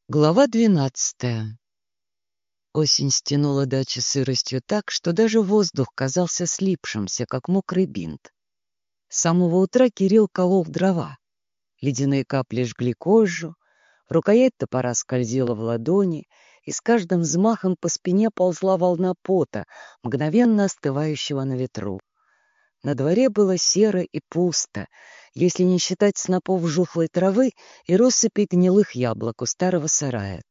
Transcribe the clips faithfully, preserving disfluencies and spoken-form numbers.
Глава двенадцатая. Осень стянула дачи сыростью так, что даже воздух казался слипшимся, как мокрый бинт. С самого утра Кирилл колол дрова. Ледяные капли жгли кожу, рукоять топора скользила в ладони, и с каждым взмахом по спине ползла волна пота, мгновенно остывающего на ветру. На дворе было серо и пусто, если не считать снопов жухлой травы и россыпи гнилых яблок у старого сарая.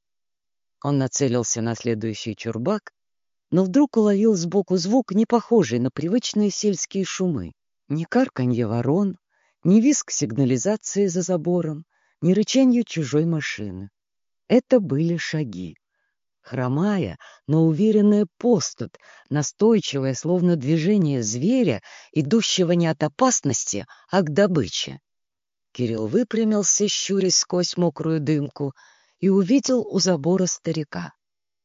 Он нацелился на следующий чурбак, но вдруг уловил сбоку звук, не похожий на привычные сельские шумы. Ни карканье ворон, ни визг сигнализации за забором, ни рычанье чужой машины. Это были шаги. Хромая, но уверенная поступь, настойчивое, словно движение зверя, идущего не от опасности, а к добыче. Кирилл выпрямился, щурясь сквозь мокрую дымку, и увидел у забора старика.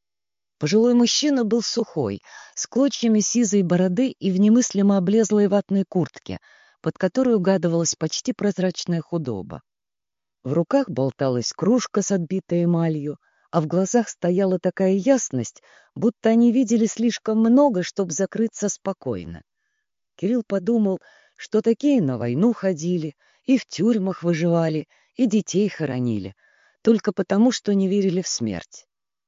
Пожилой мужчина был сухой, с клочьями сизой бороды и в немыслимо облезлой ватной куртке, под которой угадывалась почти прозрачная худоба. В руках болталась кружка с отбитой эмалью, а в глазах стояла такая ясность, будто они видели слишком много, чтобы закрыться спокойно. Кирилл подумал, что такие на войну ходили, и в тюрьмах выживали, и детей хоронили, только потому, что не верили в смерть.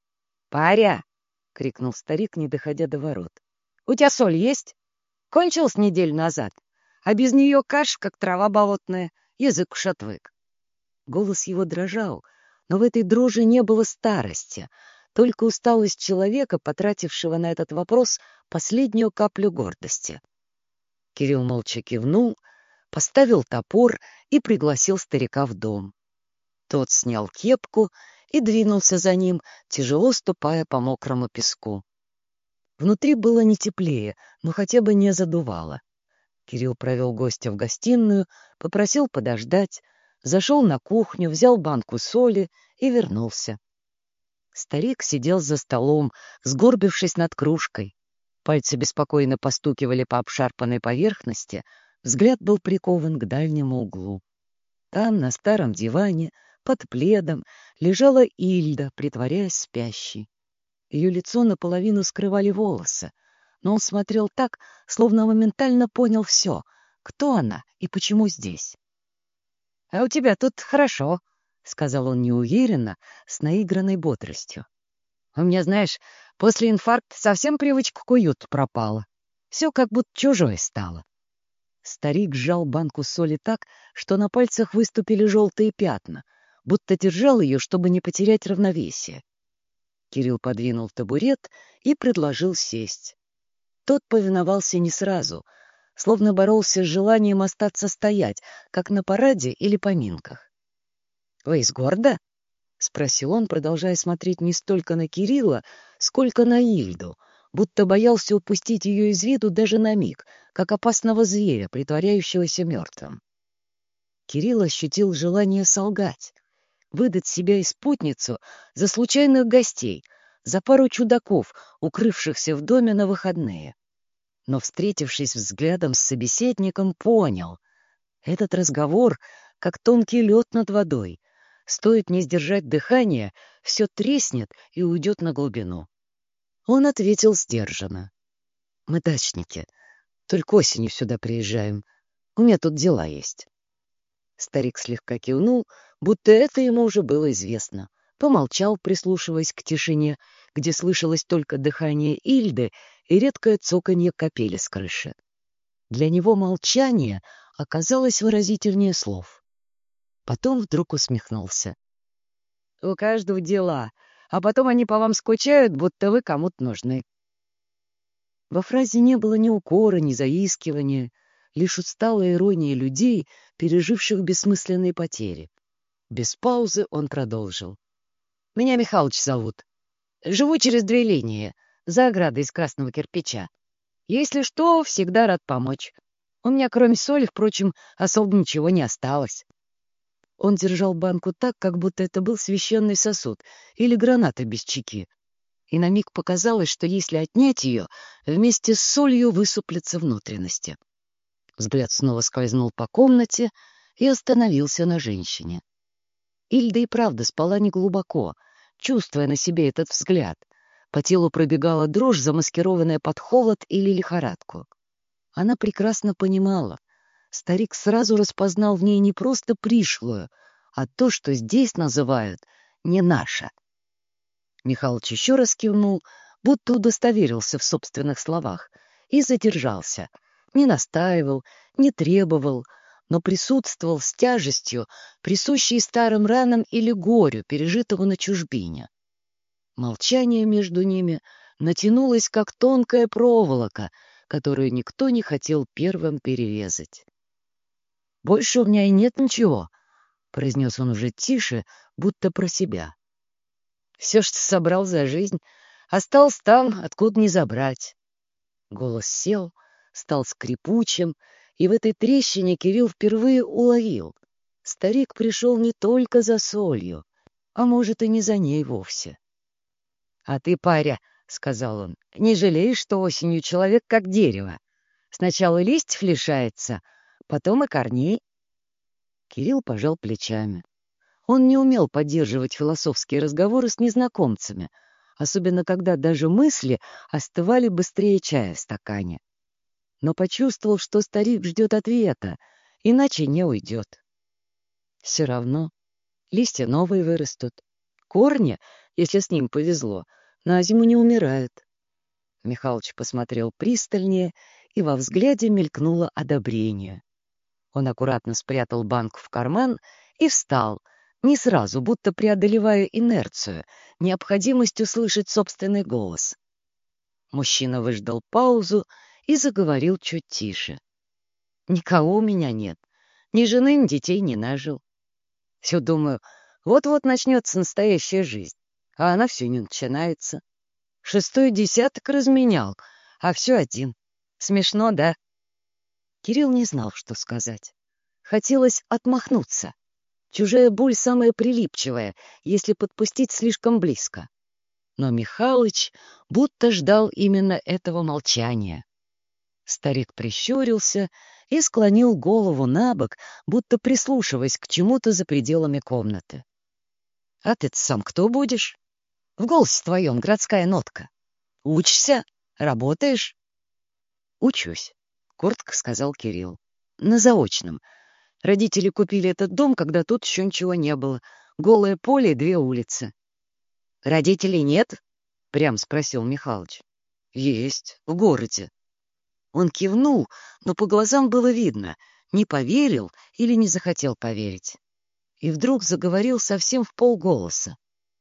«Паря!» — крикнул старик, не доходя до ворот. «У тебя соль есть? Кончилась неделю назад, а без нее каш, как трава болотная, язык уж отвык». Голос его дрожал, но в этой дрожи не было старости, только усталость человека, потратившего на этот вопрос последнюю каплю гордости. Кирилл молча кивнул, поставил топор и пригласил старика в дом. Тот снял кепку и двинулся за ним, тяжело ступая по мокрому песку. Внутри было не теплее, но хотя бы не задувало. Кирилл провел гостя в гостиную, попросил подождать, зашел на кухню, взял банку соли и вернулся. Старик сидел за столом, сгорбившись над кружкой. Пальцы беспокойно постукивали по обшарпанной поверхности, взгляд был прикован к дальнему углу. Там, на старом диване, под пледом, лежала Ильда, притворяясь спящей. Ее лицо наполовину скрывали волосы, но он смотрел так, словно моментально понял все, кто она и почему здесь. — А у тебя тут хорошо, — сказал он неуверенно, с наигранной бодростью. — У меня, знаешь, после инфаркта совсем привычка к уюту пропала. Все как будто чужое стало. Старик сжал банку соли так, что на пальцах выступили желтые пятна, будто держал ее, чтобы не потерять равновесие. Кирилл подвинул табурет и предложил сесть. Тот повиновался не сразу, словно боролся с желанием остаться стоять, как на параде или поминках. — Вы из города? — спросил он, продолжая смотреть не столько на Кирилла, сколько на Ильду, будто боялся упустить ее из виду даже на миг, как опасного зверя, притворяющегося мертвым. Кирилл ощутил желание солгать, выдать себя и спутницу за случайных гостей, за пару чудаков, укрывшихся в доме на выходные. Но, встретившись взглядом с собеседником, понял — этот разговор как тонкий лед над водой. Стоит не сдержать дыхание, все треснет и уйдет на глубину. Он ответил сдержанно. — Мы дачники, только осенью сюда приезжаем. У меня тут дела есть. Старик слегка кивнул, будто это ему уже было известно. Помолчал, прислушиваясь к тишине, где слышалось только дыхание Ильды и редкое цоканье капели с крыши. Для него молчание оказалось выразительнее слов. Потом вдруг усмехнулся. — У каждого дела, а потом они по вам скучают, будто вы кому-то нужны. Во фразе не было ни укора, ни заискивания, лишь усталая ирония людей, переживших бессмысленные потери. Без паузы он продолжил. — Меня Михалыч зовут. Живу через две линии, за оградой из красного кирпича. Если что, всегда рад помочь. У меня, кроме соли, впрочем, особо ничего не осталось. Он держал банку так, как будто это был священный сосуд или граната без чеки. И на миг показалось, что если отнять ее, вместе с солью высуплятся внутренности. Взгляд снова скользнул по комнате и остановился на женщине. Ильда и правда спала неглубоко, чувствуя на себе этот взгляд. По телу пробегала дрожь, замаскированная под холод или лихорадку. Она прекрасно понимала. Старик сразу распознал в ней не просто пришлую, а то, что здесь называют «не наша». Михалыч еще раз кивнул, будто удостоверился в собственных словах, и задержался. Не настаивал, не требовал, но присутствовал с тяжестью, присущей старым ранам или горю, пережитого на чужбине. Молчание между ними натянулось, как тонкая проволока, которую никто не хотел первым перерезать. «Больше у меня и нет ничего», — произнес он уже тише, будто про себя. «Все, что собрал за жизнь, осталось там, откуда не забрать». Голос сел, стал скрипучим, и в этой трещине Кирилл впервые уловил. Старик пришел не только за солью, а может, и не за ней вовсе. «А ты, паря, — сказал он, — не жалеешь, что осенью человек как дерево? Сначала листьев лишается, потом и корней». Кирилл пожал плечами. Он не умел поддерживать философские разговоры с незнакомцами, особенно когда даже мысли остывали быстрее чая в стакане. Но почувствовал, что старик ждет ответа, иначе не уйдет. Все равно листья новые вырастут. Корни, если с ним повезло, на зиму не умирают. Михалыч посмотрел пристальнее, и во взгляде мелькнуло одобрение. Он аккуратно спрятал банку в карман и встал, не сразу, будто преодолевая инерцию, необходимость услышать собственный голос. Мужчина выждал паузу и заговорил чуть тише. «Никого у меня нет. Ни жены, ни детей не нажил. Все думаю, вот-вот начнется настоящая жизнь, а она все не начинается. Шестой десяток разменял, а все один. Смешно, да?» Кирилл не знал, что сказать. Хотелось отмахнуться. Чужая боль самая прилипчивая, если подпустить слишком близко. Но Михалыч будто ждал именно этого молчания. Старик прищурился и склонил голову на бок, будто прислушиваясь к чему-то за пределами комнаты. — А ты сам кто будешь? В голосе твоем городская нотка. Учишься? Работаешь? — Учусь, — коротко сказал Кирилл. — На заочном. Родители купили этот дом, когда тут еще ничего не было. Голое поле и две улицы. — Родителей нет? — прям спросил Михалыч. — Есть, в городе. Он кивнул, но по глазам было видно, не поверил или не захотел поверить. И вдруг заговорил совсем в полголоса.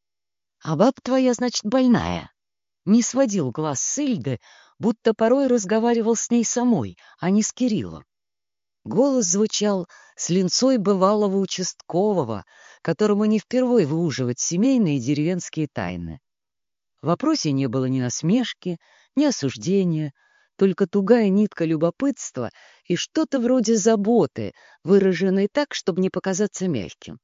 — А баба твоя, значит, больная? Не сводил глаз с Ильды, будто порой разговаривал с ней самой, а не с Кириллом. Голос звучал с линцой бывалого участкового, которому не впервой выуживать семейные и деревенские тайны. В вопросе не было ни насмешки, ни осуждения, только тугая нитка любопытства и что-то вроде заботы, выраженной так, чтобы не показаться мягким.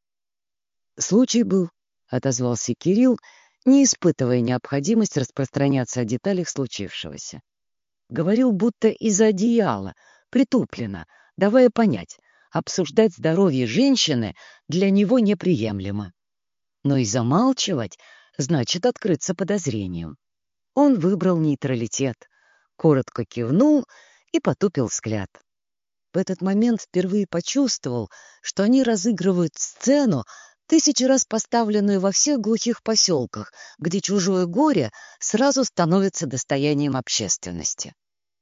«Случай был», — отозвался Кирилл, не испытывая необходимость распространяться о деталях случившегося. Говорил будто из-за одеяла, притупленно, давая понять, обсуждать здоровье женщины для него неприемлемо. Но и замалчивать значит открыться подозрением. Он выбрал нейтралитет, коротко кивнул и потупил взгляд. В этот момент впервые почувствовал, что они разыгрывают сцену, тысячи раз поставленную во всех глухих поселках, где чужое горе сразу становится достоянием общественности.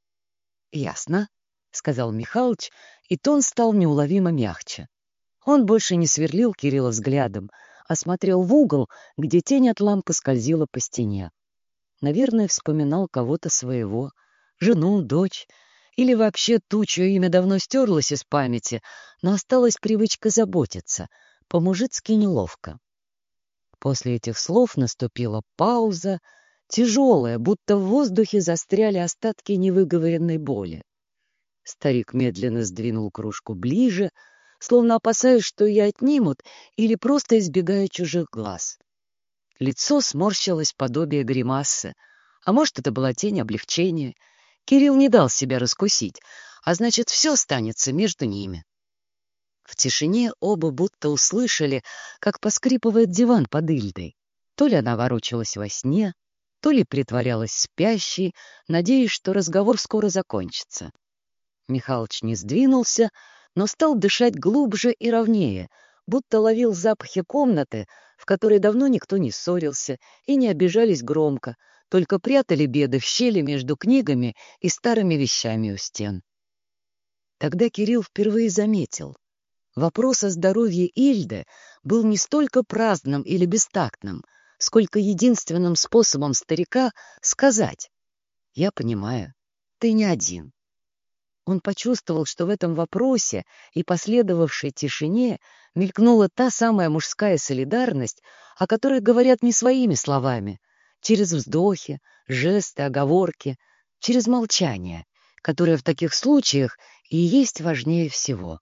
«Ясно», — сказал Михалыч, и тон стал неуловимо мягче. Он больше не сверлил Кирилла взглядом, а смотрел в угол, где тень от лампы скользила по стене. Наверное, вспоминал кого-то своего, жену, дочь, или вообще ту, чье имя давно стерлось из памяти, но осталась привычка заботиться, по-мужицки неловко. После этих слов наступила пауза, тяжелая, будто в воздухе застряли остатки невыговоренной боли. Старик медленно сдвинул кружку ближе, словно опасаясь, что ее отнимут, или просто избегая чужих глаз. Лицо сморщилось подобие гримасы, а может, это была тень облегчения. Кирилл не дал себя раскусить, а значит, все останется между ними. В тишине оба будто услышали, как поскрипывает диван под Ильдой. То ли она ворочалась во сне, то ли притворялась спящей, надеясь, что разговор скоро закончится. Михалыч не сдвинулся, но стал дышать глубже и ровнее, будто ловил запахи комнаты, в которой давно никто не ссорился и не обижались громко, только прятали беды в щели между книгами и старыми вещами у стен. Тогда Кирилл впервые заметил. Вопрос о здоровье Ильды был не столько праздным или бестактным, сколько единственным способом старика сказать: «Я понимаю, ты не один». Он почувствовал, что в этом вопросе и последовавшей тишине мелькнула та самая мужская солидарность, о которой говорят не своими словами, через вздохи, жесты, оговорки, через молчание, которое в таких случаях и есть важнее всего.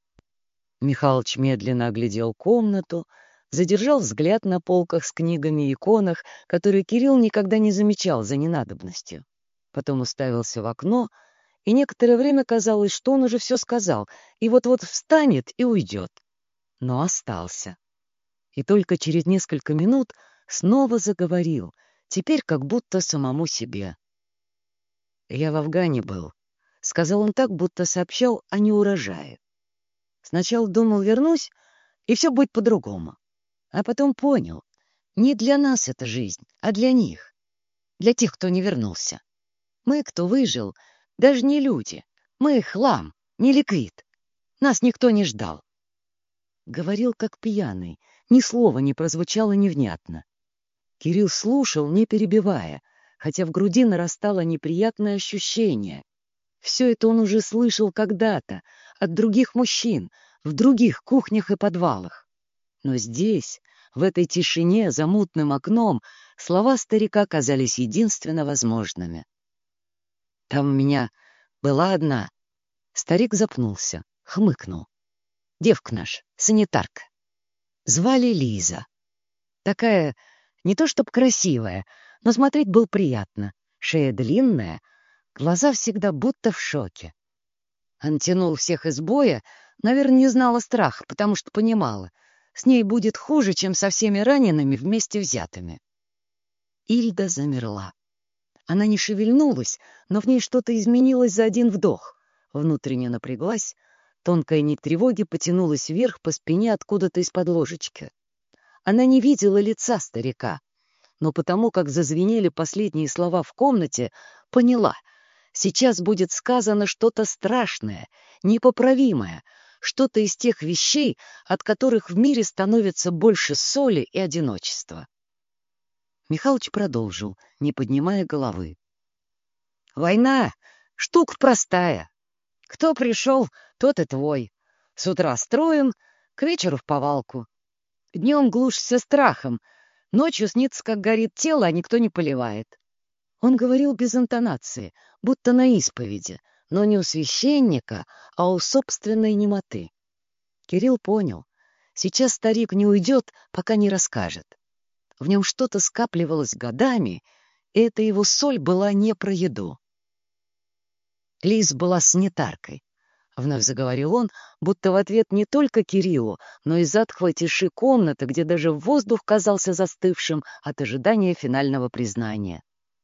Михалыч медленно оглядел комнату, задержал взгляд на полках с книгами и иконах, которые Кирилл никогда не замечал за ненадобностью. Потом уставился в окно, и некоторое время казалось, что он уже все сказал, и вот-вот встанет и уйдет. Но остался. И только через несколько минут снова заговорил, теперь как будто самому себе. «Я в Афгане был», — сказал он так, будто сообщал о неурожае. «Сначала думал, вернусь, и все будет по-другому. А потом понял, не для нас эта жизнь, а для них, для тех, кто не вернулся. Мы, кто выжил, даже не люди, мы хлам, не ликвид. Нас никто не ждал». Говорил как пьяный, ни слова не прозвучало невнятно. Кирилл слушал, не перебивая, хотя в груди нарастало неприятное ощущение. Все это он уже слышал когда-то, от других мужчин, в других кухнях и подвалах. Но здесь, в этой тишине, за мутным окном, слова старика казались единственно возможными. «Там у меня была одна...» Старик запнулся, хмыкнул. «Девка наша, санитарка. Звали Лиза. Такая, не то чтоб красивая, но смотреть было приятно. Шея длинная, глаза всегда будто в шоке. Она тянула всех из боя, наверное, не знала страха, потому что понимала, с ней будет хуже, чем со всеми ранеными вместе взятыми». Ильда замерла. Она не шевельнулась, но в ней что-то изменилось за один вдох. Внутренне напряглась, тонкая нить тревоги потянулась вверх по спине откуда-то из-под ложечки. Она не видела лица старика, но потому, как зазвенели последние слова в комнате, поняла — сейчас будет сказано что-то страшное, непоправимое, что-то из тех вещей, от которых в мире становится больше соли и одиночества. Михалыч продолжил, не поднимая головы. «Война — штука простая. Кто пришел, тот и твой. С утра строим, к вечеру в повалку. Днем глушишься страхом, ночью снится, как горит тело, а никто не поливает». Он говорил без интонации, будто на исповеди, но не у священника, а у собственной немоты. Кирилл понял. Сейчас старик не уйдет, пока не расскажет. В нем что-то скапливалось годами, и эта его соль была не про еду. Лиз была санитаркой. Вновь заговорил он, будто в ответ не только Кириллу, но и затхлой тиши комнаты, где даже воздух казался застывшим от ожидания финального признания.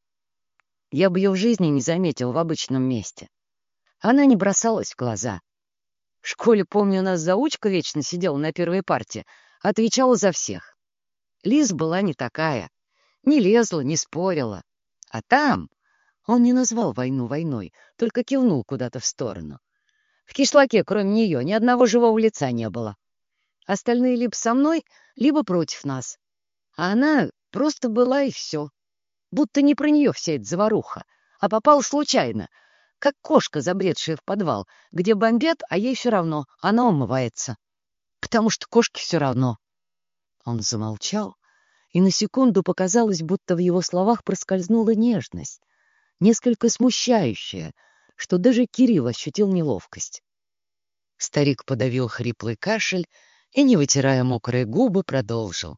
Я бы ее в жизни не заметил в обычном месте. Она не бросалась в глаза. В школе, помню, у нас заучка вечно сидела на первой парте, отвечала за всех. Лиз была не такая, не лезла, не спорила. А там он не назвал войну войной, только кивнул куда-то в сторону. В кишлаке, кроме нее, ни одного живого лица не было. Остальные либо со мной, либо против нас. А она просто была, и все. Будто не про нее вся эта заваруха, а попала случайно, как кошка, забредшая в подвал, где бомбят, а ей все равно, она умывается. Потому что кошке все равно. Он замолчал, и на секунду показалось, будто в его словах проскользнула нежность, несколько смущающая, что даже Кирилл ощутил неловкость. Старик подавил хриплый кашель и, не вытирая мокрые губы, продолжил.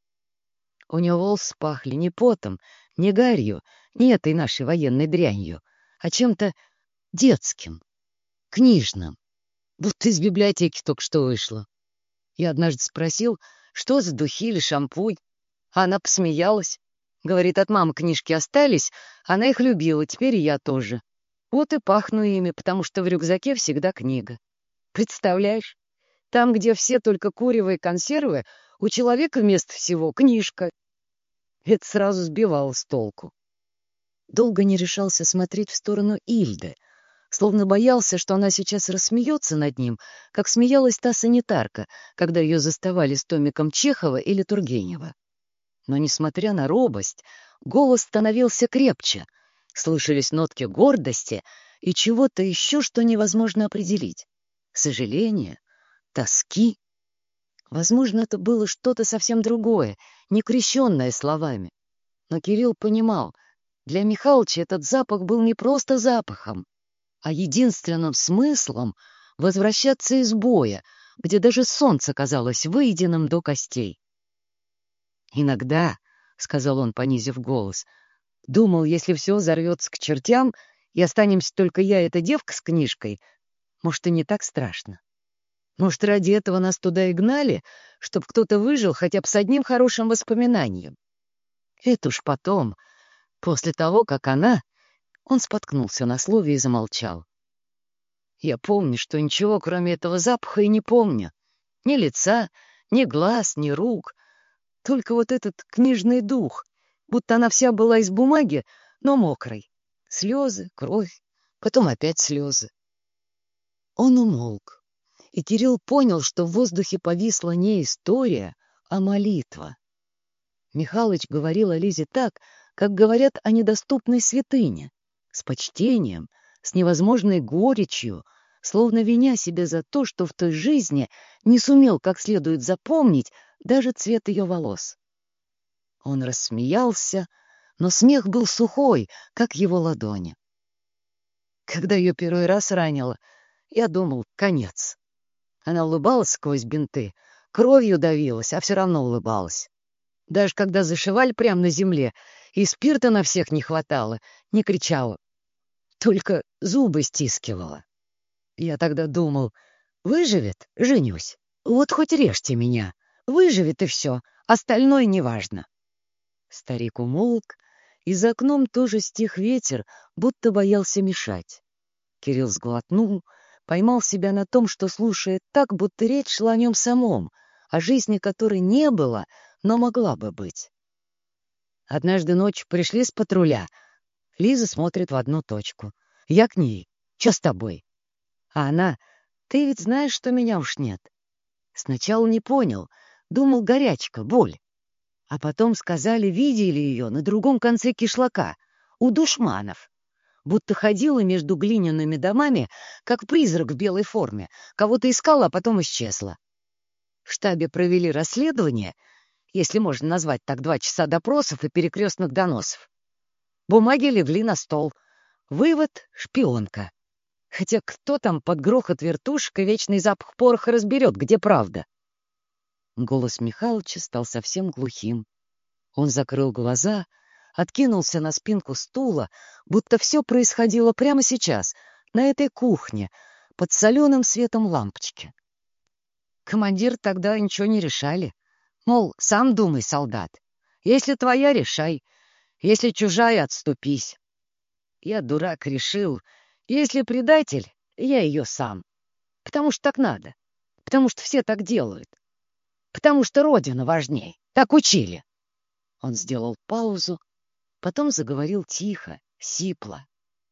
У него волосы пахли не потом, не гарью, не этой нашей военной дрянью, а чем-то детским, книжным, будто из библиотеки только что вышло. Я однажды спросил, что за духи или шампунь. Она посмеялась. Говорит, от мамы книжки остались, она их любила, теперь и я тоже. Вот и пахну ими, потому что в рюкзаке всегда книга. Представляешь, там, где все только курево и консервы, у человека вместо всего книжка. Это сразу сбивало с толку. Долго не решался смотреть в сторону Ильды, словно боялся, что она сейчас рассмеется над ним, как смеялась та санитарка, когда ее заставали с томиком Чехова или Тургенева. Но, несмотря на робость, голос становился крепче, слышались нотки гордости и чего-то еще, что невозможно определить. Сожаление, тоски. Возможно, это было что-то совсем другое, не крещенное словами. Но Кирилл понимал, для Михалыча этот запах был не просто запахом, а единственным смыслом возвращаться из боя, где даже солнце казалось выеденным до костей. «Иногда, — сказал он, понизив голос, — думал, если все взорвется к чертям и останемся только я и эта девка с книжкой, может, и не так страшно. Может, ради этого нас туда и гнали, чтобы кто-то выжил хотя бы с одним хорошим воспоминанием. Это уж потом, после того, как она...» Он споткнулся на слове и замолчал. «Я помню, что ничего, кроме этого запаха, и не помню. Ни лица, ни глаз, ни рук. Только вот этот книжный дух, будто она вся была из бумаги, но мокрой. Слезы, кровь, потом опять слезы». Он умолк, и Кирилл понял, что в воздухе повисла не история, а молитва. Михалыч говорил о Лизе так, как говорят о недоступной святыне, с почтением, с невозможной горечью, словно виня себя за то, что в той жизни не сумел как следует запомнить даже цвет ее волос. Он рассмеялся, но смех был сухой, как его ладони. Когда ее первый раз ранило, я думал, конец. Она улыбалась сквозь бинты, кровью давилась, а все равно улыбалась. Даже когда зашивали прямо на земле, и спирта на всех не хватало, не кричала, только зубы стискивала. Я тогда думал, выживет — женюсь. Вот хоть режьте меня. Выживет и все, остальное неважно. Старик умолк, и за окном тоже стих ветер, будто боялся мешать. Кирилл сглотнул, поймал себя на том, что слушает так, будто речь шла о нем самом, о жизни которой не было, но могла бы быть. Однажды ночью пришли с патруля. Лиза смотрит в одну точку. Я к ней. Че с тобой? А она: ты ведь знаешь, что меня уж нет. Сначала не понял. Думал, горячка, боль. А потом сказали, видели ее на другом конце кишлака, у душманов. Будто ходила между глиняными домами, как призрак в белой форме. Кого-то искала, а потом исчезла. В штабе провели расследование, если можно назвать так два часа допросов и перекрестных доносов. Бумаги легли на стол. Вывод — шпионка. Хотя кто там под грохот вертушек и вечный запах пороха разберет, где правда? Голос Михалыча стал совсем глухим. Он закрыл глаза, откинулся на спинку стула, будто все происходило прямо сейчас, на этой кухне, под соленым светом лампочки. Командир тогда ничего не решали. Мол, сам думай, солдат. Если твоя — решай. Если чужая — отступись. Я, дурак, решил, если предатель, я ее сам. Потому что так надо. Потому что все так делают. Потому что Родина важней. Так учили. Он сделал паузу, потом заговорил тихо, сипло.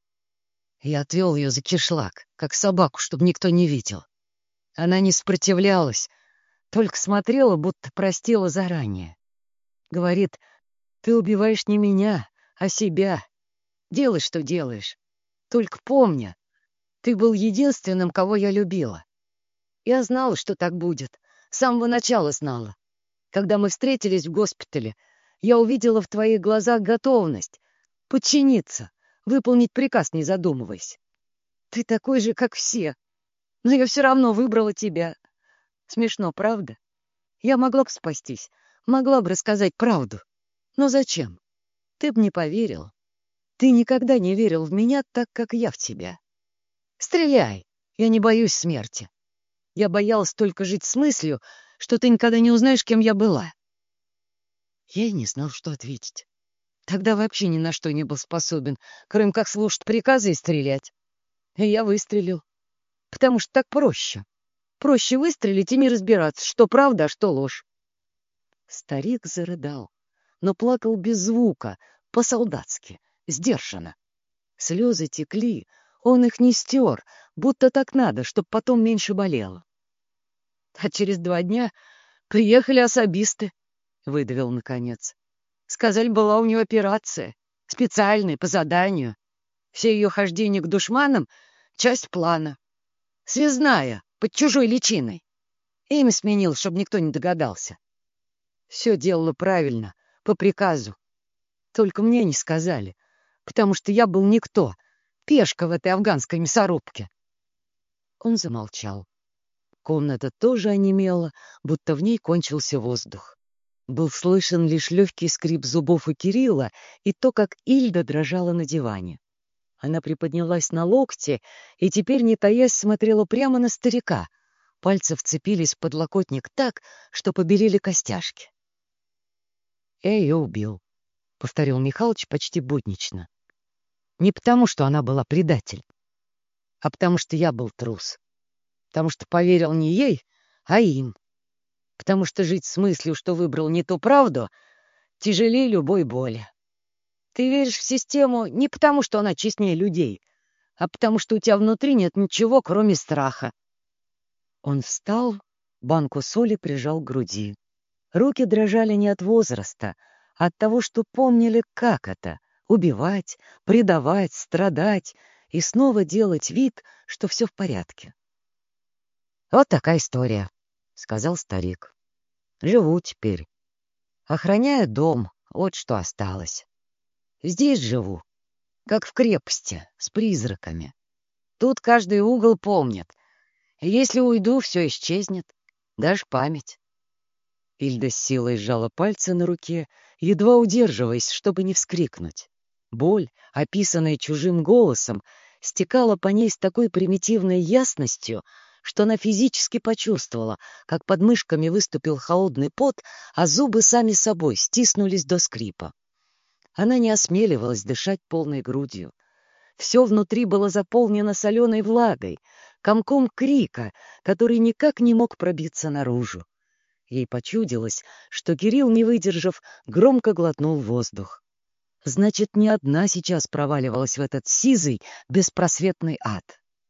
Я отвел ее за кишлак, как собаку, чтобы никто не видел. Она не сопротивлялась, только смотрела, будто простила заранее. Говорит, ты убиваешь не меня, а себя. Делай, что делаешь. Только помни, ты был единственным, кого я любила. Я знала, что так будет. С самого начала знала. Когда мы встретились в госпитале, я увидела в твоих глазах готовность подчиниться, выполнить приказ, не задумываясь. Ты такой же, как все. Но я все равно выбрала тебя. Смешно, правда? Я могла бы спастись, могла бы рассказать правду. Но зачем? Ты б не поверил. Ты никогда не верил в меня так, как я в тебя. Стреляй, я не боюсь смерти. Я боялась только жить с мыслью, что ты никогда не узнаешь, кем я была. Я и не знал, что ответить. Тогда вообще ни на что не был способен, кроме как слушать приказы и стрелять. И я выстрелил, потому что так проще. Проще выстрелить и не разбираться, что правда, а что ложь. Старик зарыдал, но плакал без звука, по-солдатски, сдержанно. Слезы текли, он их не стер, будто так надо, чтоб потом меньше болело. А через два дня приехали особисты, — выдавил наконец. Сказали, была у нее операция, специальная, по заданию. Все ее хождения к душманам — часть плана. Связная, под чужой личиной. Имя сменил, чтобы никто не догадался. Все делала правильно, по приказу. Только мне не сказали, потому что я был никто, пешка в этой афганской мясорубке. Он замолчал. Комната тоже онемела, будто в ней кончился воздух. Был слышен лишь легкий скрип зубов у Кирилла и то, как Ильда дрожала на диване. Она приподнялась на локте и теперь, не таясь, смотрела прямо на старика. Пальцы вцепились в подлокотник так, что побелели костяшки. «Я ее убил», — повторил Михалыч почти буднично. «Не потому, что она была предатель, а потому, что я был трус. Потому что поверил не ей, а им. Потому что жить с мыслью, что выбрал не ту правду, тяжелее любой боли. Ты веришь в систему не потому, что она честнее людей, а потому, что у тебя внутри нет ничего, кроме страха». Он встал, банку соли прижал к груди. Руки дрожали не от возраста, а от того, что помнили, как это — убивать, предавать, страдать и снова делать вид, что все в порядке. «Вот такая история», — сказал старик. «Живу теперь. Охраняю дом, вот что осталось. Здесь живу, как в крепости, с призраками. Тут каждый угол помнит. И если уйду, все исчезнет, даже память». Ильда с силой сжала пальцы на руке, едва удерживаясь, чтобы не вскрикнуть. Боль, описанная чужим голосом, стекала по ней с такой примитивной ясностью, что она физически почувствовала, как под мышками выступил холодный пот, а зубы сами собой стиснулись до скрипа. Она не осмеливалась дышать полной грудью. Все внутри было заполнено соленой влагой, комком крика, который никак не мог пробиться наружу. Ей почудилось, что Кирилл, не выдержав, громко глотнул воздух. Значит, не одна сейчас проваливалась в этот сизый, беспросветный ад.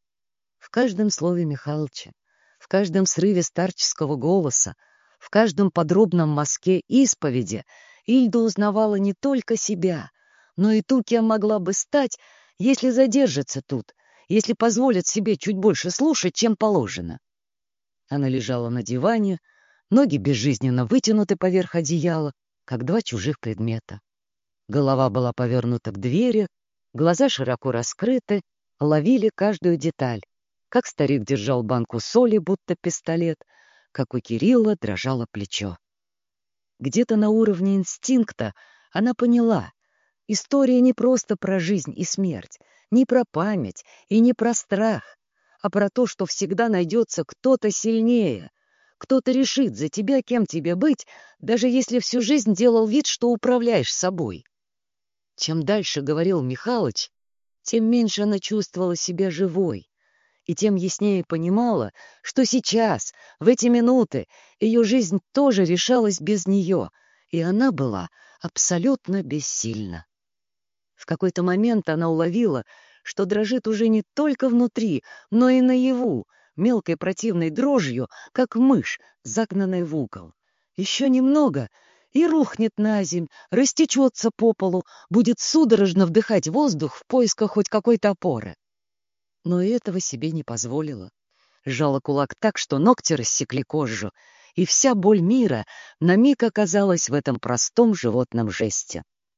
В каждом слове Михалыча, в каждом срыве старческого голоса, в каждом подробном мазке исповеди Ильда узнавала не только себя, но и ту, кем могла бы стать, если задержится тут, если позволит себе чуть больше слушать, чем положено. Она лежала на диване, ноги безжизненно вытянуты поверх одеяла, как два чужих предмета. Голова была повернута к двери, глаза широко раскрыты, ловили каждую деталь, как старик держал банку соли, будто пистолет, как у Кирилла дрожало плечо. Где-то на уровне инстинкта она поняла, история не просто про жизнь и смерть, не про память и не про страх, а про то, что всегда найдется кто-то сильнее, кто-то решит за тебя, кем тебе быть, даже если всю жизнь делал вид, что управляешь собой. Чем дальше говорил Михалыч, тем меньше она чувствовала себя живой, и тем яснее понимала, что сейчас, в эти минуты, ее жизнь тоже решалась без нее, и она была абсолютно бессильна. В какой-то момент она уловила, что дрожит уже не только внутри, но и наяву, мелкой противной дрожью, как мышь, загнанная в угол. Еще немного — и рухнет на земь, растечется по полу, будет судорожно вдыхать воздух в поисках хоть какой-то опоры. Но и этого себе не позволила. Сжала кулак так, что ногти рассекли кожу, и вся боль мира на миг оказалась в этом простом животном жесте.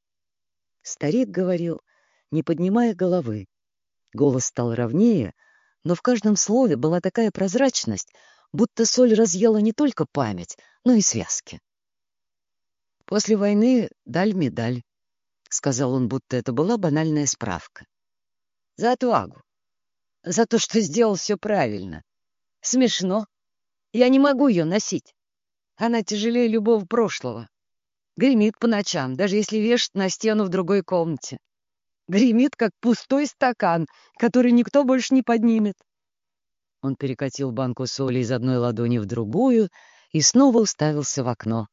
Старик говорил, не поднимая головы. Голос стал ровнее, но в каждом слове была такая прозрачность, будто соль разъела не только память, но и связки. «После войны дали медаль», — сказал он, будто это была банальная справка. «За отвагу. За то, что сделал все правильно. Смешно. Я не могу ее носить. Она тяжелее любого прошлого. Гремит по ночам, даже если вешать на стену в другой комнате. Гремит, как пустой стакан, который никто больше не поднимет. Он перекатил банку соли из одной ладони в другую и снова уставился в окно.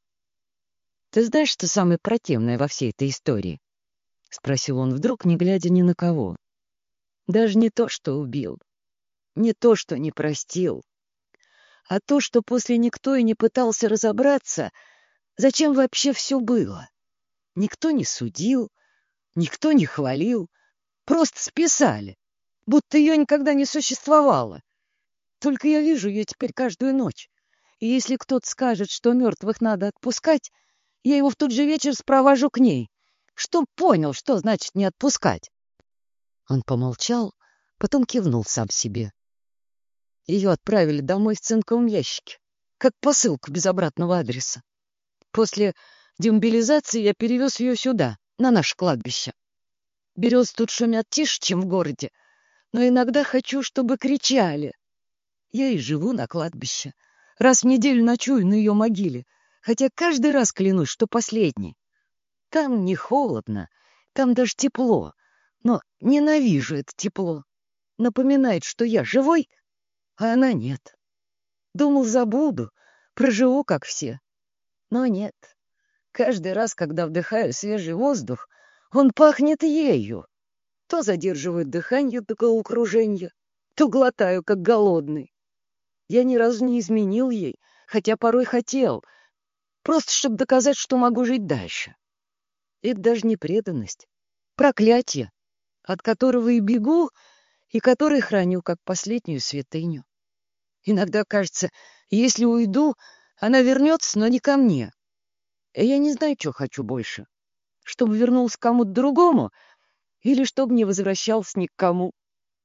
«Ты знаешь, что самое противное во всей этой истории?» — спросил он вдруг, не глядя ни на кого. «Даже не то, что убил, не то, что не простил, а то, что после никто и не пытался разобраться, зачем вообще все было. Никто не судил, никто не хвалил, просто списали, будто ее никогда не существовало. Только я вижу ее теперь каждую ночь, и если кто-то скажет, что мертвых надо отпускать, я его в тот же вечер спровожу к ней, чтоб понял, что значит не отпускать». Он помолчал, потом кивнул сам себе. Ее отправили домой в цинковом ящике, как посылку без обратного адреса. После демобилизации я перевез ее сюда, на наше кладбище. Березы тут шумят тише, чем в городе, но иногда хочу, чтобы кричали. Я и живу на кладбище. Раз в неделю ночую на ее могиле, хотя каждый раз клянусь, что последний. Там не холодно, там даже тепло, но ненавижу это тепло. Напоминает, что я живой, а она нет. Думал, забуду, проживу, как все. Но нет. Каждый раз, когда вдыхаю свежий воздух, он пахнет ею. То задерживаю дыхание до головокружения, то глотаю, как голодный. Я ни разу не изменил ей, хотя порой хотел, просто чтобы доказать, что могу жить дальше. Это даже не преданность, проклятие, от которого и бегу, и который храню как последнюю святыню. Иногда кажется, если уйду, она вернется, но не ко мне. И я не знаю, что хочу больше. Чтобы вернулся к кому-то другому или чтобы не возвращался ни к кому.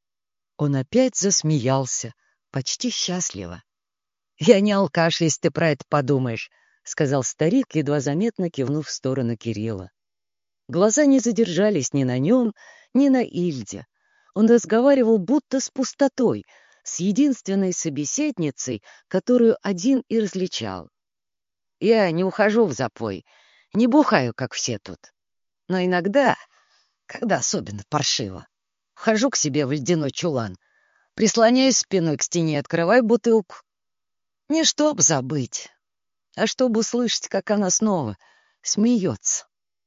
Он опять засмеялся, почти счастливо. «Я не алкаш, если ты про это подумаешь», — сказал старик, едва заметно кивнув в сторону Кирилла. Глаза не задержались ни на нем, ни на Ильде. Он разговаривал будто с пустотой, с единственной собеседницей, которую один и различал. «Я не ухожу в запой, не бухаю, как все тут. Но иногда, когда особенно паршиво, хожу к себе в ледяной чулан, прислоняюсь спиной к стене и открываю бутылку. Не чтоб забыть, а чтобы услышать, как она снова смеется».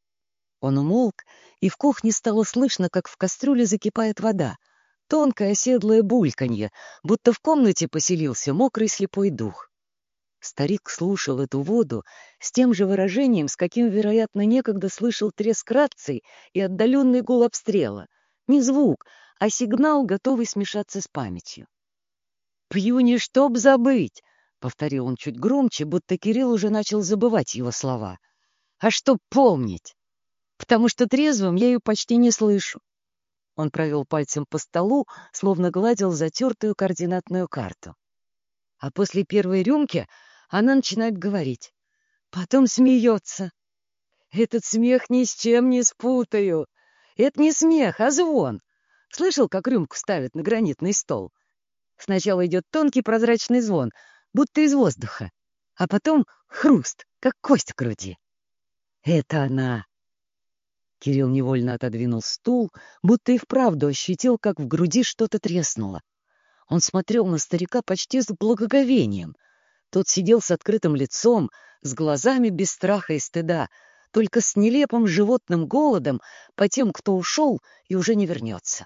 Он умолк, и в кухне стало слышно, как в кастрюле закипает вода. Тонкое оседлое бульканье, будто в комнате поселился мокрый слепой дух. Старик слушал эту воду с тем же выражением, с каким, вероятно, некогда слышал треск раций и отдаленный гул обстрела. Не звук, а сигнал, готовый смешаться с памятью. «Пью не чтоб забыть», — повторил он чуть громче, будто Кирилл уже начал забывать его слова, «а чтоб помнить, потому что трезвым я ее почти не слышу». Он провел пальцем по столу, словно гладил затертую координатную карту. А после первой рюмки она начинает говорить. Потом смеется. Этот смех ни с чем не спутаю. Это не смех, а звон. Слышал, как рюмку ставят на гранитный стол? Сначала идет тонкий прозрачный звон, будто из воздуха, а потом хруст, как кость в груди. Это она. Кирилл невольно отодвинул стул, будто и вправду ощутил, как в груди что-то треснуло. Он смотрел на старика почти с благоговением. Тот сидел с открытым лицом, с глазами без страха и стыда, только с нелепым животным голодом по тем, кто ушел и уже не вернется.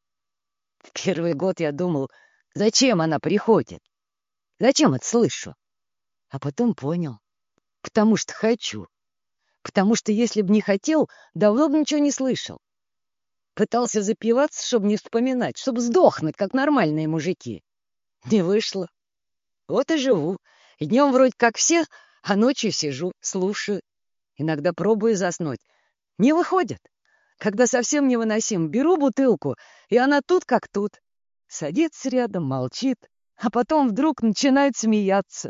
В первый год я думал, зачем она приходит? Зачем это слышу? А потом понял. Потому что хочу. Потому что если б не хотел, давно бы ничего не слышал. Пытался запиваться, чтобы не вспоминать, чтобы сдохнуть, как нормальные мужики. Не вышло. Вот и живу. Днем вроде как все, а ночью сижу, слушаю. Иногда пробую заснуть. Не выходит. Когда совсем невыносим, беру бутылку, и она тут как тут. Садится рядом, молчит, а потом вдруг начинает смеяться.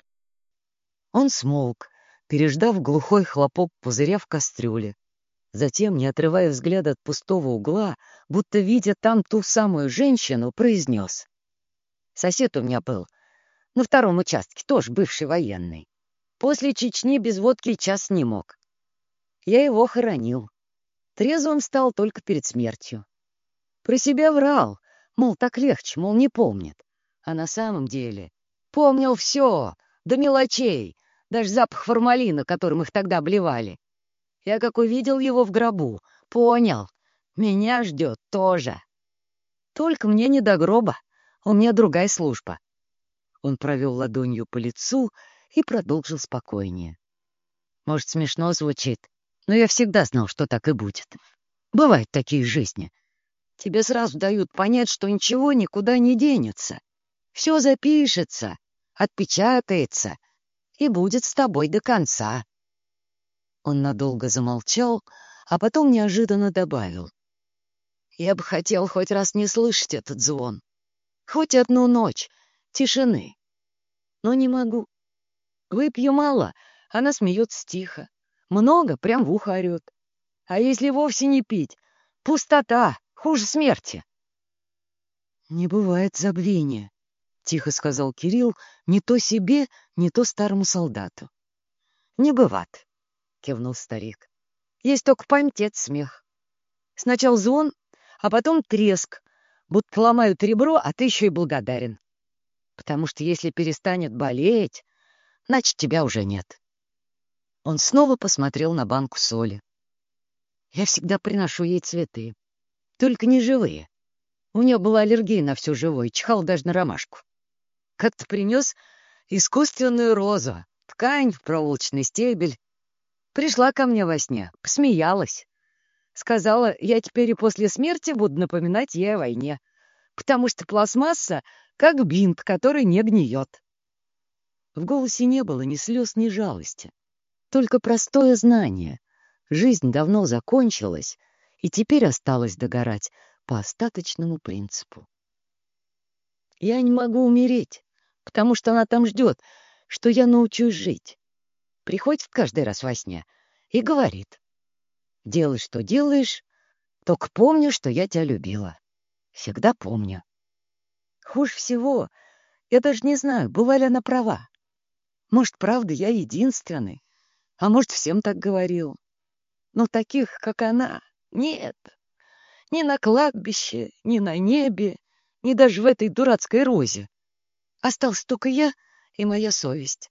Он смолк, переждав глухой хлопок пузыря в кастрюле. Затем, не отрывая взгляда от пустого угла, будто видя там ту самую женщину, произнес. Сосед у меня был. На втором участке, тоже бывший военный. После Чечни без водки час не мог. Я его хоронил. Трезвым стал только перед смертью. Про себя врал, мол, так легче, мол, не помнит. А на самом деле помнил все, до мелочей, даже запах формалина, которым их тогда обливали. Я как увидел его в гробу, понял, меня ждет тоже. Только мне не до гроба, у меня другая служба. Он провел ладонью по лицу и продолжил спокойнее. Может, смешно звучит, но я всегда знал, что так и будет. Бывают такие жизни. Тебе сразу дают понять, что ничего никуда не денется. Все запишется, отпечатается и будет с тобой до конца. Он надолго замолчал, а потом неожиданно добавил. Я бы хотел хоть раз не слышать этот звон. Хоть одну ночь тишины. Но не могу. Выпью мало, она смеется тихо. Много, прям в ухо орет. А если вовсе не пить? Пустота, хуже смерти. Не бывает забвения, — тихо сказал Кирилл, не то себе, не то старому солдату. Не бывает, — кивнул старик. Есть только память и смех. Сначала звон, а потом треск, будто ломают ребро, а ты еще и благодарен. Потому что если перестанет болеть, значит, тебя уже нет. Он снова посмотрел на банку соли. Я всегда приношу ей цветы, только не живые. У нее была аллергия на все живое, чихал даже на ромашку. Как-то принес искусственную розу, ткань, проволочный стебель. Пришла ко мне во сне, посмеялась. Сказала, я теперь и после смерти буду напоминать ей о войне, потому что пластмасса как бинт, который не гниет. В голосе не было ни слез, ни жалости, только простое знание. Жизнь давно закончилась, и теперь осталось догорать по остаточному принципу. Я не могу умереть, потому что она там ждет, что я научусь жить. Приходит каждый раз во сне и говорит: делай, что делаешь, только помни, что я тебя любила. Всегда помню. Хуже всего, я даже не знаю, была ли она права. Может, правда, я единственный, а может, всем так говорил. Но таких, как она, нет. Ни на кладбище, ни на небе, ни даже в этой дурацкой розе. Остался только я и моя совесть.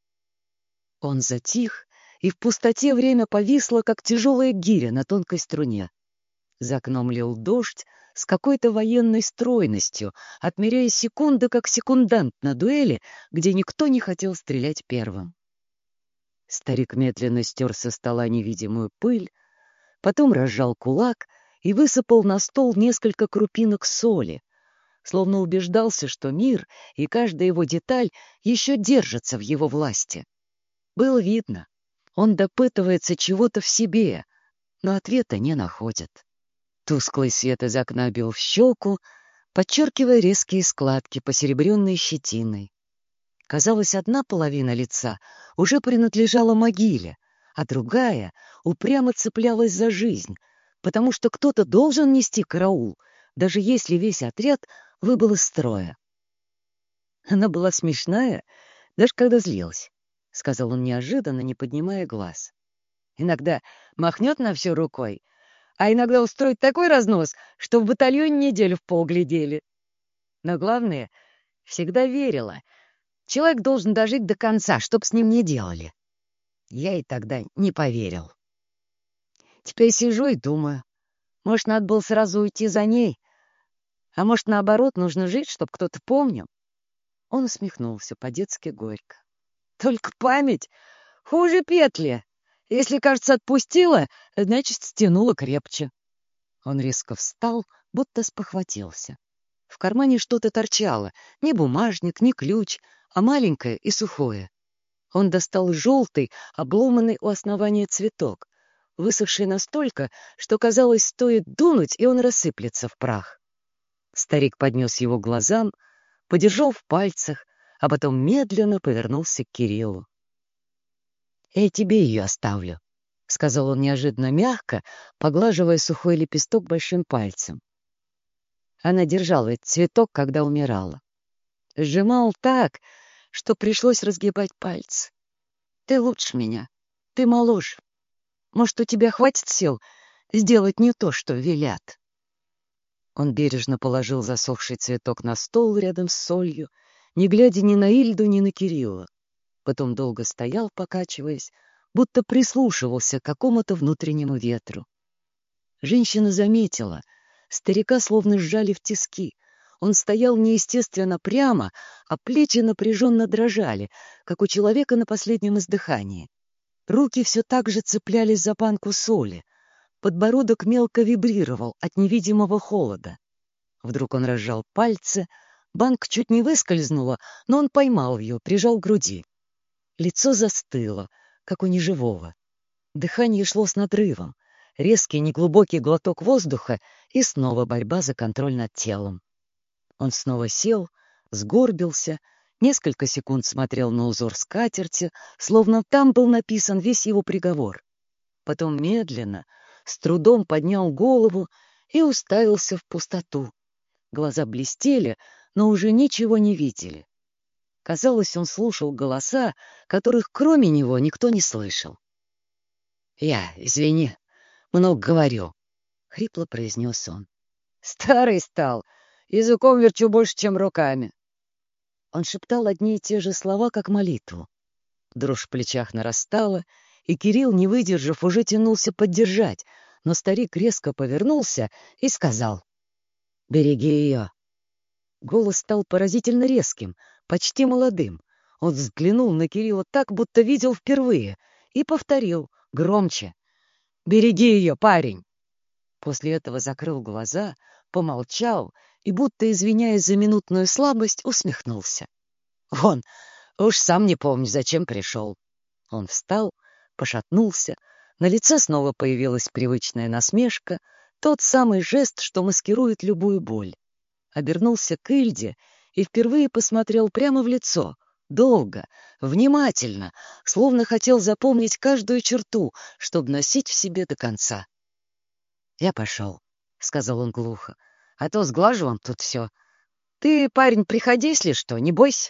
Он затих, и в пустоте время повисло, как тяжелая гиря на тонкой струне. За окном лил дождь с какой-то военной стройностью, отмеряя секунды, как секундант на дуэли, где никто не хотел стрелять первым. Старик медленно стер со стола невидимую пыль, потом разжал кулак и высыпал на стол несколько крупинок соли, словно убеждался, что мир и каждая его деталь еще держатся в его власти. Было видно, он допытывается чего-то в себе, но ответа не находит. Тусклый свет из окна бил в щеку, подчеркивая резкие складки, посеребренные щетиной. Казалось, одна половина лица уже принадлежала могиле, а другая упрямо цеплялась за жизнь, потому что кто-то должен нести караул, даже если весь отряд выбыл из строя. Она была смешная, даже когда злилась, — сказал он неожиданно, не поднимая глаз. Иногда махнет на все рукой, а иногда устроит такой разнос, что в батальоне неделю в пол глядели. Но главное, всегда верила. Человек должен дожить до конца, чтоб с ним не делали. Я и тогда не поверил. Теперь сижу и думаю, может, надо было сразу уйти за ней, а может, наоборот, нужно жить, чтоб кто-то помнил. Он усмехнулся по-детски горько. Только память хуже петли. Если, кажется, отпустила, значит, стянула крепче. Он резко встал, будто спохватился. В кармане что-то торчало, ни бумажник, ни ключ, а маленькое и сухое. Он достал желтый, обломанный у основания цветок, высохший настолько, что, казалось, стоит дунуть, и он рассыплется в прах. Старик поднес его к глазам, подержал в пальцах, а потом медленно повернулся к Кириллу. «Я тебе ее оставлю», — сказал он неожиданно мягко, поглаживая сухой лепесток большим пальцем. Она держала этот цветок, когда умирала. Сжимал так, что пришлось разгибать пальцы. «Ты лучше меня, ты моложе. Может, у тебя хватит сил сделать не то, что велят?» Он бережно положил засохший цветок на стол рядом с солью, не глядя ни на Ильду, ни на Кирилла. Потом долго стоял, покачиваясь, будто прислушивался к какому-то внутреннему ветру. Женщина заметила, старика словно сжали в тиски. Он стоял неестественно прямо, а плечи напряженно дрожали, как у человека на последнем издыхании. Руки все так же цеплялись за банку соли. Подбородок мелко вибрировал от невидимого холода. Вдруг он разжал пальцы, банка чуть не выскользнула, но он поймал ее, прижал к груди. Лицо застыло, как у неживого. Дыхание шло с надрывом, резкий неглубокий глоток воздуха и снова борьба за контроль над телом. Он снова сел, сгорбился, несколько секунд смотрел на узор скатерти, словно там был написан весь его приговор. Потом медленно, с трудом поднял голову и уставился в пустоту. Глаза блестели, но уже ничего не видели. Казалось, он слушал голоса, которых кроме него никто не слышал. «Я, извини, много говорю», — хрипло произнес он. «Старый стал, языком верчу больше, чем руками». Он шептал одни и те же слова, как молитву. Дрожь в плечах нарастала, и Кирилл, не выдержав, уже тянулся поддержать, но старик резко повернулся и сказал: «Береги ее». Голос стал поразительно резким, почти молодым. Он взглянул на Кирилла так, будто видел впервые, и повторил громче: «Береги ее, парень!» После этого закрыл глаза, помолчал и, будто извиняясь за минутную слабость, усмехнулся. «Вон, уж сам не помню, зачем пришел». Он встал, пошатнулся, на лице снова появилась привычная насмешка, тот самый жест, что маскирует любую боль. Обернулся к Ильде и впервые посмотрел прямо в лицо, долго, внимательно, словно хотел запомнить каждую черту, чтобы носить в себе до конца. «Я пошел», — сказал он глухо, — «а то сглажу вам тут все. Ты, парень, приходи, если что, не бойся».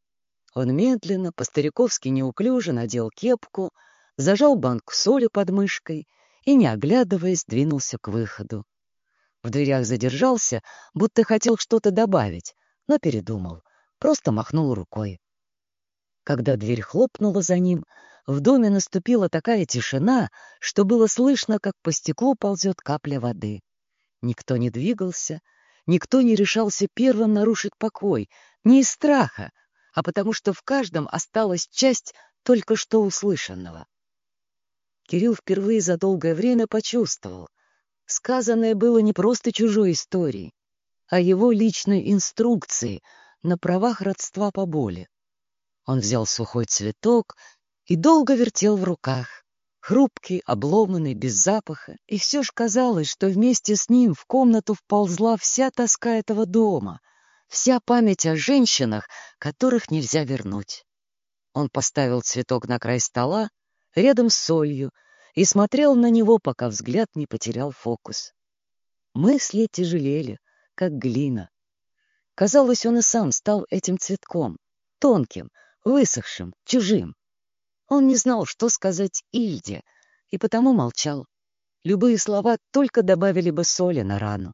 Он медленно, по-стариковски неуклюже надел кепку, зажал банку соли под мышкой и, не оглядываясь, двинулся к выходу. В дверях задержался, будто хотел что-то добавить, но передумал, просто махнул рукой. Когда дверь хлопнула за ним, в доме наступила такая тишина, что было слышно, как по стеклу ползет капля воды. Никто не двигался, никто не решался первым нарушить покой, не из страха, а потому что в каждом осталась часть только что услышанного. Кирилл впервые за долгое время почувствовал, сказанное было не просто чужой историей, а его личной инструкцией на правах родства по боли. Он взял сухой цветок и долго вертел в руках, хрупкий, обломанный, без запаха, и все ж казалось, что вместе с ним в комнату вползла вся тоска этого дома, вся память о женщинах, которых нельзя вернуть. Он поставил цветок на край стола, рядом с солью, и смотрел на него, пока взгляд не потерял фокус. Мысли тяжелели, как глина. Казалось, он и сам стал этим цветком, тонким, высохшим, чужим. Он не знал, что сказать Ильде, и потому молчал. Любые слова только добавили бы соли на рану.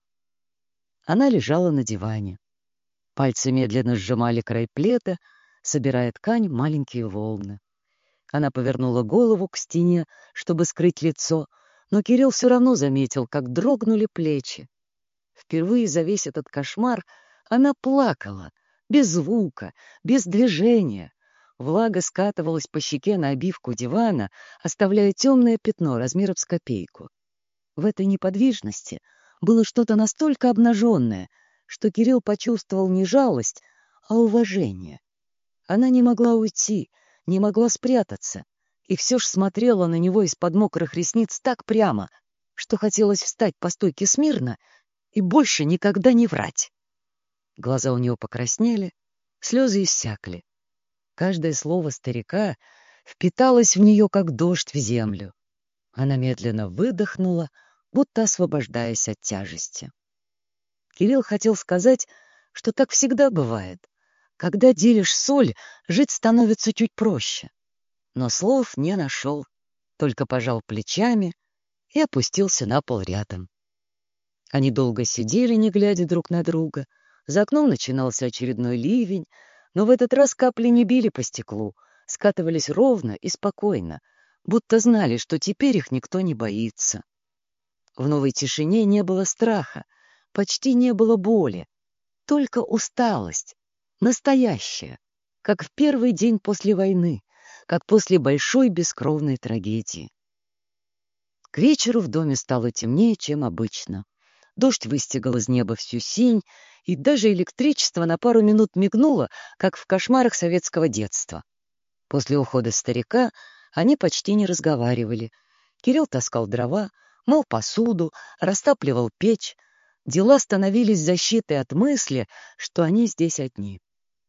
Она лежала на диване. Пальцы медленно сжимали край пледа, собирая ткань в маленькие волны. Она повернула голову к стене, чтобы скрыть лицо, но Кирилл все равно заметил, как дрогнули плечи. Впервые за весь этот кошмар она плакала, без звука, без движения. Влага скатывалась по щеке на обивку дивана, оставляя темное пятно размером с копейку. В этой неподвижности было что-то настолько обнаженное, что Кирилл почувствовал не жалость, а уважение. Она не могла уйти, не могла спрятаться, и все ж смотрела на него из-под мокрых ресниц так прямо, что хотелось встать по стойке смирно и больше никогда не врать. Глаза у него покраснели, слезы иссякли. Каждое слово старика впиталось в нее, как дождь в землю. Она медленно выдохнула, будто освобождаясь от тяжести. Кирилл хотел сказать, что так всегда бывает. Когда делишь соль, жить становится чуть проще. Но слов не нашел. только пожал плечами и опустился на пол рядом. Они долго сидели, не глядя друг на друга. За окном начинался очередной ливень, но в этот раз капли не били по стеклу, скатывались ровно и спокойно, будто знали, что теперь их никто не боится. В новой тишине не было страха, почти не было боли, только усталость, настоящая, как в первый день после войны, как после большой бескровной трагедии. К вечеру в доме стало темнее, чем обычно. Дождь выстегал из неба всю синь, и даже электричество на пару минут мигнуло, как в кошмарах советского детства. После ухода старика они почти не разговаривали. Кирилл таскал дрова, мыл посуду, растапливал печь. Дела становились защитой от мысли, что они здесь одни.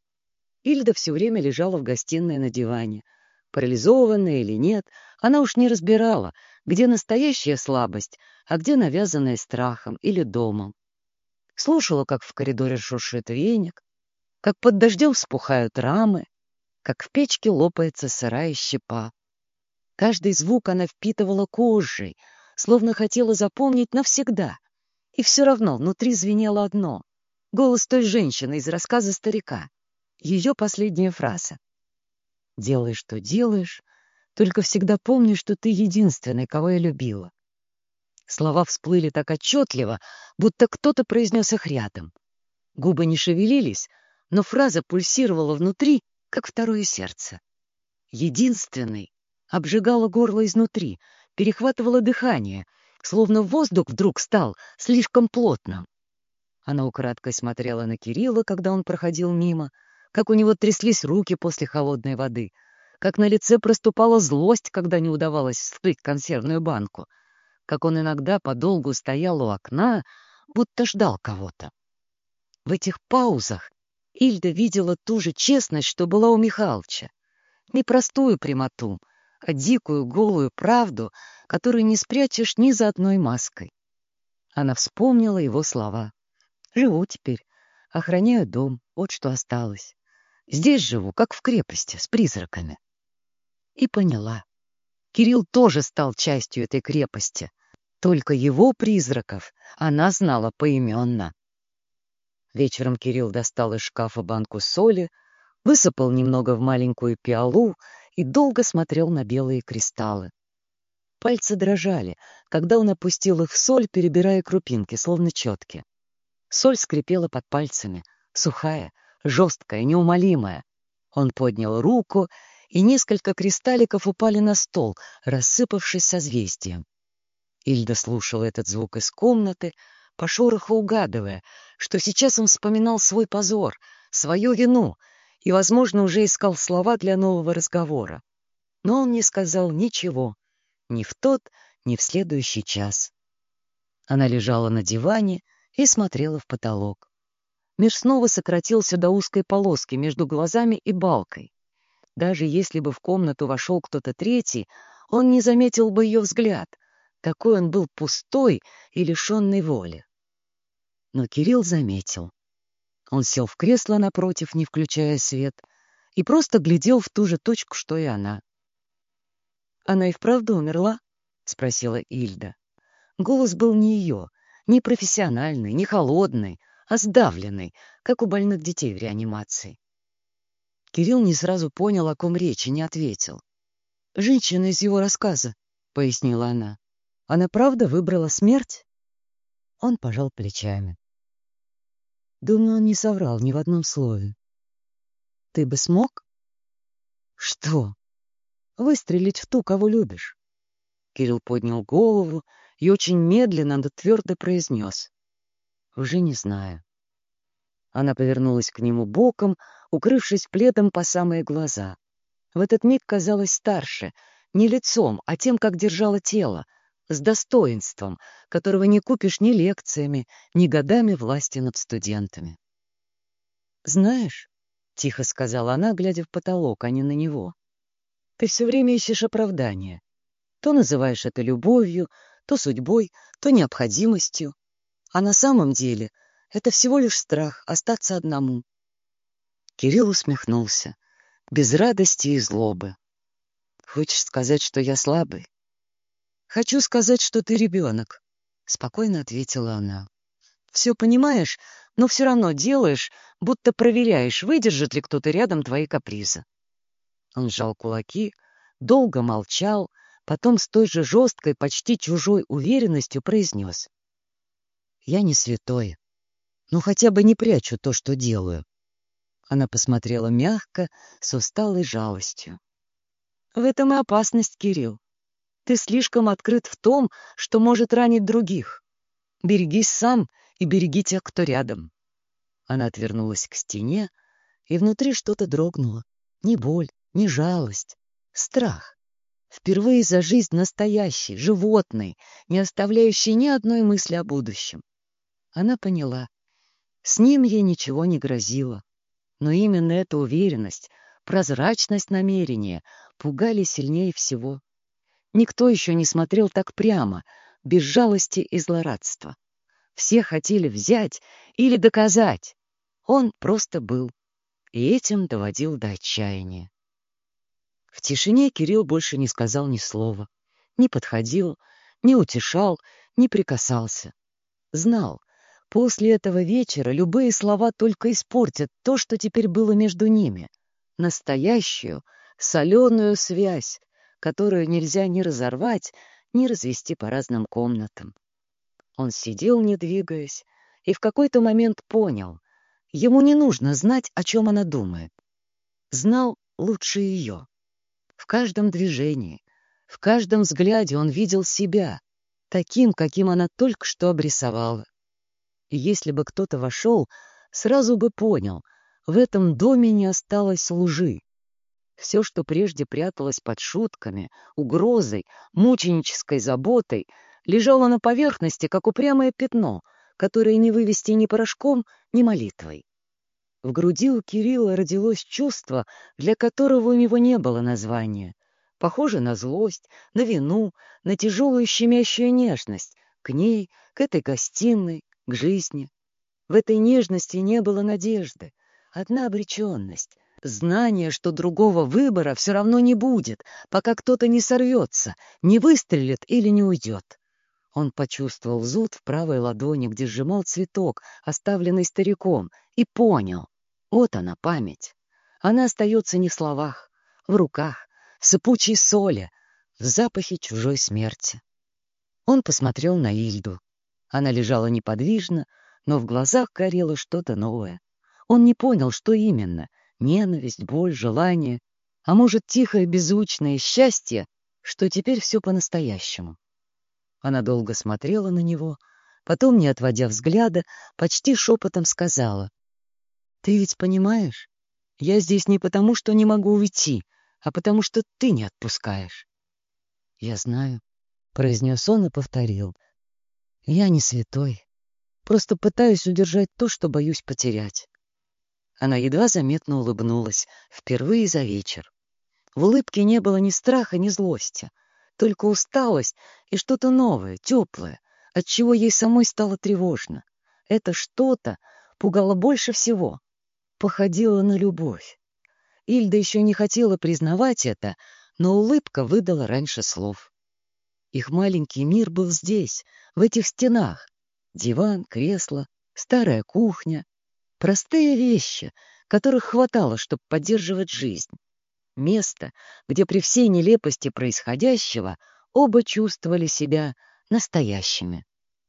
Ильда все время лежала в гостиной на диване. Парализованная или нет, она уж не разбирала, где настоящая слабость, а где навязанная страхом или домом. Слушала, как в коридоре шуршит веник, как под дождем вспухают рамы, как в печке лопается сырая щепа. Каждый звук она впитывала кожей, словно хотела запомнить навсегда. И все равно внутри звенело одно — голос той женщины из рассказа старика. Ее последняя фраза. «Делай, что делаешь, только всегда помни, что ты единственный, кого я любила». Слова всплыли так отчетливо, будто кто-то произнес их рядом. Губы не шевелились, но фраза пульсировала внутри, как второе сердце. «Единственный» обжигала горло изнутри, перехватывала дыхание, словно воздух вдруг стал слишком плотным. Она украдкой смотрела на Кирилла, когда он проходил мимо, как у него тряслись руки после холодной воды, как на лице проступала злость, когда не удавалось вскрыть консервную банку, как он иногда подолгу стоял у окна, будто ждал кого-то. В этих паузах Ильда видела ту же честность, что была у Михалыча. Не простую прямоту, а дикую, голую правду, которую не спрячешь ни за одной маской. Она вспомнила его слова. «Живу теперь, охраняю дом, вот что осталось. Здесь живу, как в крепости, с призраками». И поняла. Кирилл тоже стал частью этой крепости. Только его призраков она знала поименно. Вечером Кирилл достал из шкафа банку соли, высыпал немного в маленькую пиалу и долго смотрел на белые кристаллы. Пальцы дрожали, когда он опустил их в соль, перебирая крупинки, словно четки. Соль скрипела под пальцами, сухая, жесткая, неумолимая. Он поднял руку, и несколько кристалликов упали на стол, рассыпавшись созвездием. Ильда слушала этот звук из комнаты, по шороху угадывая, что сейчас он вспоминал свой позор, свою вину и, возможно, уже искал слова для нового разговора. Но он не сказал ничего, ни в тот, ни в следующий час. Она лежала на диване и смотрела в потолок. Мир снова сократился до узкой полоски между глазами и балкой. Даже если бы в комнату вошел кто-то третий, он не заметил бы ее взгляд. Такой он был пустой и лишенный воли. Но Кирилл заметил. Он сел в кресло напротив, не включая свет, и просто глядел в ту же точку, что и она. «Она и вправду умерла?» — спросила Ильда. Голос был не ее, не профессиональный, не холодный, а сдавленный, как у больных детей в реанимации. Кирилл не сразу понял, о ком речь, и не ответил. «Женщина из его рассказа», — пояснила она. «Она правда выбрала смерть?» Он пожал плечами. Думаю, он не соврал ни в одном слове. «Ты бы смог?» «Что?» «Выстрелить в ту, кого любишь». Кирилл поднял голову и очень медленно, но твердо произнес. «Уже не знаю». Она повернулась к нему боком, укрывшись пледом по самые глаза. В этот миг казалась старше, не лицом, а тем, как держала тело, с достоинством, которого не купишь ни лекциями, ни годами власти над студентами. «Знаешь», — тихо сказала она, глядя в потолок, а не на него, — «ты все время ищешь оправдания. То называешь это любовью, то судьбой, то необходимостью. А на самом деле это всего лишь страх остаться одному». Кирилл усмехнулся, без радости и злобы. «Хочешь сказать, что я слабый? «Хочу сказать, что ты ребенок», — спокойно ответила она. «Все понимаешь, но все равно делаешь, будто проверяешь, выдержит ли кто-то рядом твои капризы». Он сжал кулаки, долго молчал, потом с той же жесткой, почти чужой уверенностью произнес: «Я не святой, но хотя бы не прячу то, что делаю». Она посмотрела мягко, с усталой жалостью. «В этом и опасность, Кирилл. Ты слишком открыт в том, что может ранить других. Берегись сам и береги тех, кто рядом». Она отвернулась к стене, и внутри что-то дрогнуло. Не боль, не жалость, страх. Впервые за жизнь настоящий, животный, не оставляющий ни одной мысли о будущем. Она поняла, с ним ей ничего не грозило. Но именно эта уверенность, прозрачность намерения пугали сильнее всего. Никто еще не смотрел так прямо, без жалости и злорадства. Все хотели взять или доказать. Он просто был, и этим доводил до отчаяния. В тишине Кирилл больше не сказал ни слова, не подходил, не утешал, не прикасался. Знал, после этого вечера любые слова только испортят то, что теперь было между ними. Настоящую, соленую связь, которую нельзя ни разорвать, ни развести по разным комнатам. Он сидел, не двигаясь, и в какой-то момент понял, ему не нужно знать, о чем она думает. Знал лучше ее. В каждом движении, в каждом взгляде он видел себя, таким, каким она только что обрисовала. И если бы кто-то вошел, сразу бы понял, в этом доме не осталось лжи. Все, что прежде пряталось под шутками, угрозой, мученической заботой, лежало на поверхности, как упрямое пятно, которое не вывести ни порошком, ни молитвой. В груди у Кирилла родилось чувство, для которого у него не было названия. Похоже на злость, на вину, на тяжелую щемящую нежность к ней, к этой гостиной, к жизни. В этой нежности не было надежды, одна обреченность, знание, что другого выбора все равно не будет, пока кто-то не сорвется, не выстрелит или не уйдет. Он почувствовал зуд в правой ладони, где сжимал цветок, оставленный стариком, и понял. Вот она, память. Она остается не в словах, в руках, в сыпучей соли, в запахе чужой смерти. Он посмотрел на Ильду. Она лежала неподвижно, но в глазах горело что-то новое. Он не понял, что именно — ненависть, боль, желание, а может, тихое беззвучное счастье, что теперь все по-настоящему. Она долго смотрела на него, потом, не отводя взгляда, почти шепотом сказала: «Ты ведь понимаешь, я здесь не потому, что не могу уйти, а потому, что ты не отпускаешь». «Я знаю», — произнес он и повторил. «Я не святой, просто пытаюсь удержать то, что боюсь потерять». Она едва заметно улыбнулась, впервые за вечер. В улыбке не было ни страха, ни злости, только усталость и что-то новое, теплое, отчего ей самой стало тревожно. Это что-то пугало больше всего, походило на любовь. Ильда еще не хотела признавать это, но улыбка выдала раньше слов. Их маленький мир был здесь, в этих стенах. Диван, кресло, старая кухня. Простые вещи, которых хватало, чтобы поддерживать жизнь. Место, где при всей нелепости происходящего оба чувствовали себя настоящими.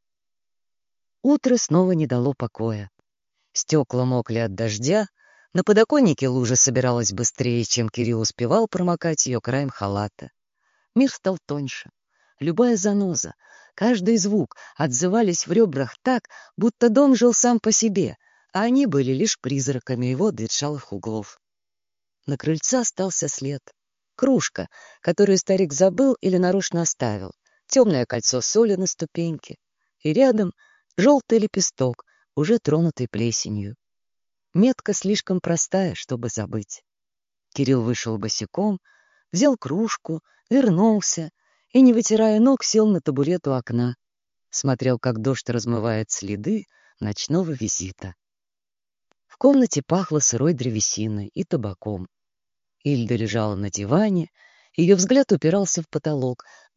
Утро снова не дало покоя. Стекла мокли от дождя, на подоконнике лужа собиралась быстрее, чем Кирилл успевал промокать ее краем халата. Мир стал тоньше. Любая заноза, каждый звук отзывались в ребрах так, будто дом жил сам по себе, а они были лишь призраками его ветшалых углов. На крыльце остался след. Кружка, которую старик забыл или нарочно оставил, темное кольцо соли на ступеньке, и рядом желтый лепесток, уже тронутый плесенью. Метка слишком простая, чтобы забыть. Кирилл вышел босиком, взял кружку, вернулся и, не вытирая ног, сел на табурет у окна. Смотрел, как дождь размывает следы ночного визита. В комнате пахло сырой древесиной и табаком. Ильда лежала на диване, ее взгляд упирался в потолок,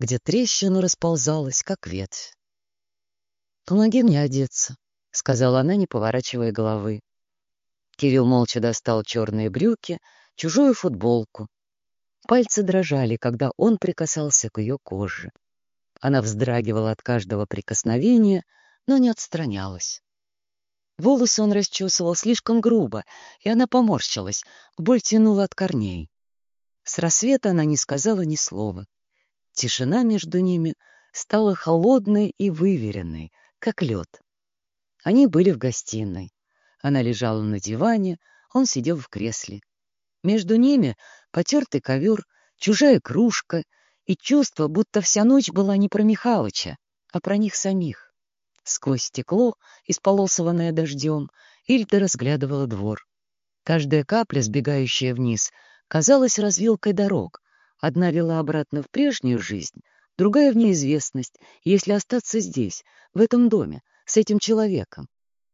где трещина расползалась, как ветвь. «Помоги мне одеться», — сказала она, не поворачивая головы. Кирилл молча достал черные брюки, чужую футболку. Пальцы дрожали, когда он прикасался к ее коже. Она вздрагивала от каждого прикосновения, но не отстранялась. Волосы он расчесывал слишком грубо, и она поморщилась, боль тянула от корней. С рассвета она не сказала ни слова. Тишина между ними стала холодной и выверенной, как лед. Они были в гостиной. Она лежала на диване, он сидел в кресле. Между ними потертый ковер, чужая кружка и чувство, будто вся ночь была не про Михалыча, а про них самих. Сквозь стекло, исполосованное дождем, Ильда разглядывала двор. Каждая капля, сбегающая вниз, казалась развилкой дорог. Одна вела обратно в прежнюю жизнь, другая — в неизвестность, если остаться здесь, в этом доме, с этим человеком.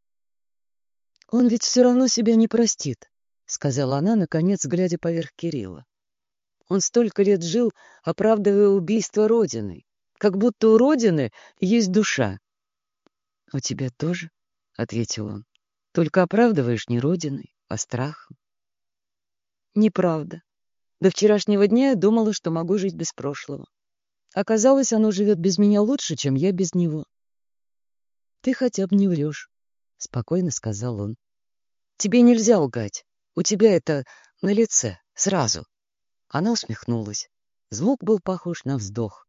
«Он ведь все равно себя не простит», — сказала она, наконец, глядя поверх Кирилла. «Он столько лет жил, оправдывая убийство Родины, как будто у Родины есть душа». «У тебя тоже», — ответил он, — «только оправдываешь не Родиной, а страхом». «Неправда. До вчерашнего дня я думала, что могу жить без прошлого. Оказалось, оно живет без меня лучше, чем я без него». «Ты хотя бы не врешь», — спокойно сказал он. «Тебе нельзя лгать. У тебя это на лице, сразу». Она усмехнулась. Звук был похож на вздох.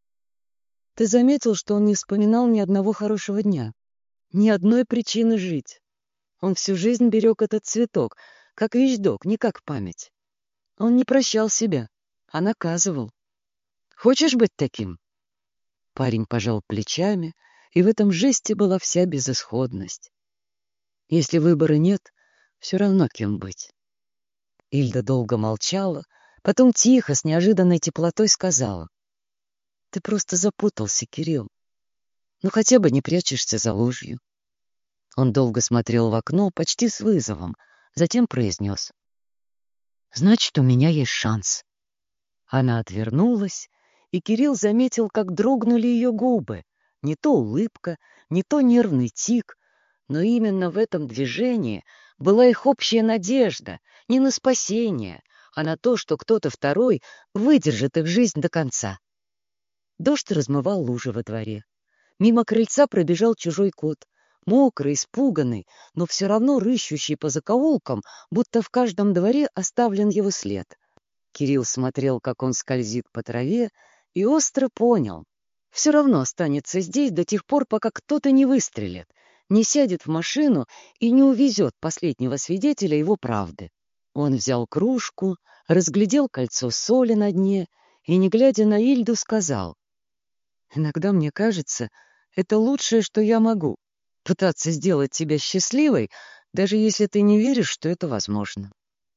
«Ты заметил, что он не вспоминал ни одного хорошего дня, ни одной причины жить? Он всю жизнь берег этот цветок, как вещдок, не как память. Он не прощал себя, а наказывал. Хочешь быть таким?» Парень пожал плечами, и в этом жесте была вся безысходность. «Если выбора нет, все равно кем быть». Ильда долго молчала, потом тихо, с неожиданной теплотой сказала: «Ты просто запутался, Кирилл. Ну хотя бы не прячешься за ложью». Он долго смотрел в окно, почти с вызовом, затем произнес: «Значит, у меня есть шанс». Она отвернулась, и Кирилл заметил, как дрогнули ее губы. Не то улыбка, не то нервный тик, но именно в этом движении была их общая надежда не на спасение, а на то, что кто-то второй выдержит их жизнь до конца. Дождь размывал лужи во дворе. Мимо крыльца пробежал чужой кот, мокрый, испуганный, но все равно рыщущий по закоулкам, будто в каждом дворе оставлен его след. Кирилл смотрел, как он скользит по траве, и остро понял: все равно останется здесь до тех пор, пока кто-то не выстрелит, не сядет в машину и не увезет последнего свидетеля его правды. Он взял кружку, разглядел кольцо соли на дне и, не глядя на Ильду, сказал: «Иногда мне кажется, это лучшее, что я могу — пытаться сделать тебя счастливой, даже если ты не веришь, что это возможно».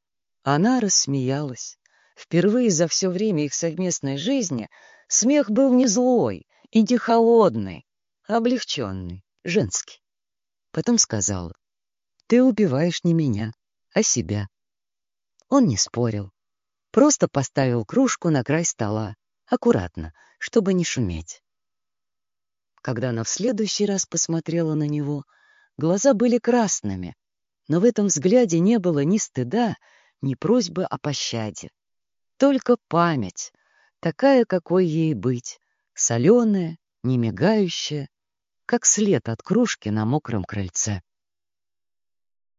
Она рассмеялась. Впервые за все время их совместной жизни смех был не злой и не холодный, а облегченный, женский. Потом сказала: «Ты убиваешь не меня, а себя». Он не спорил, просто поставил кружку на край стола, аккуратно, чтобы не шуметь. Когда она в следующий раз посмотрела на него, глаза были красными, но в этом взгляде не было ни стыда, ни просьбы о пощаде. Только память, такая, какой ей быть, соленая, не мигающая, как след от кружки на мокром крыльце.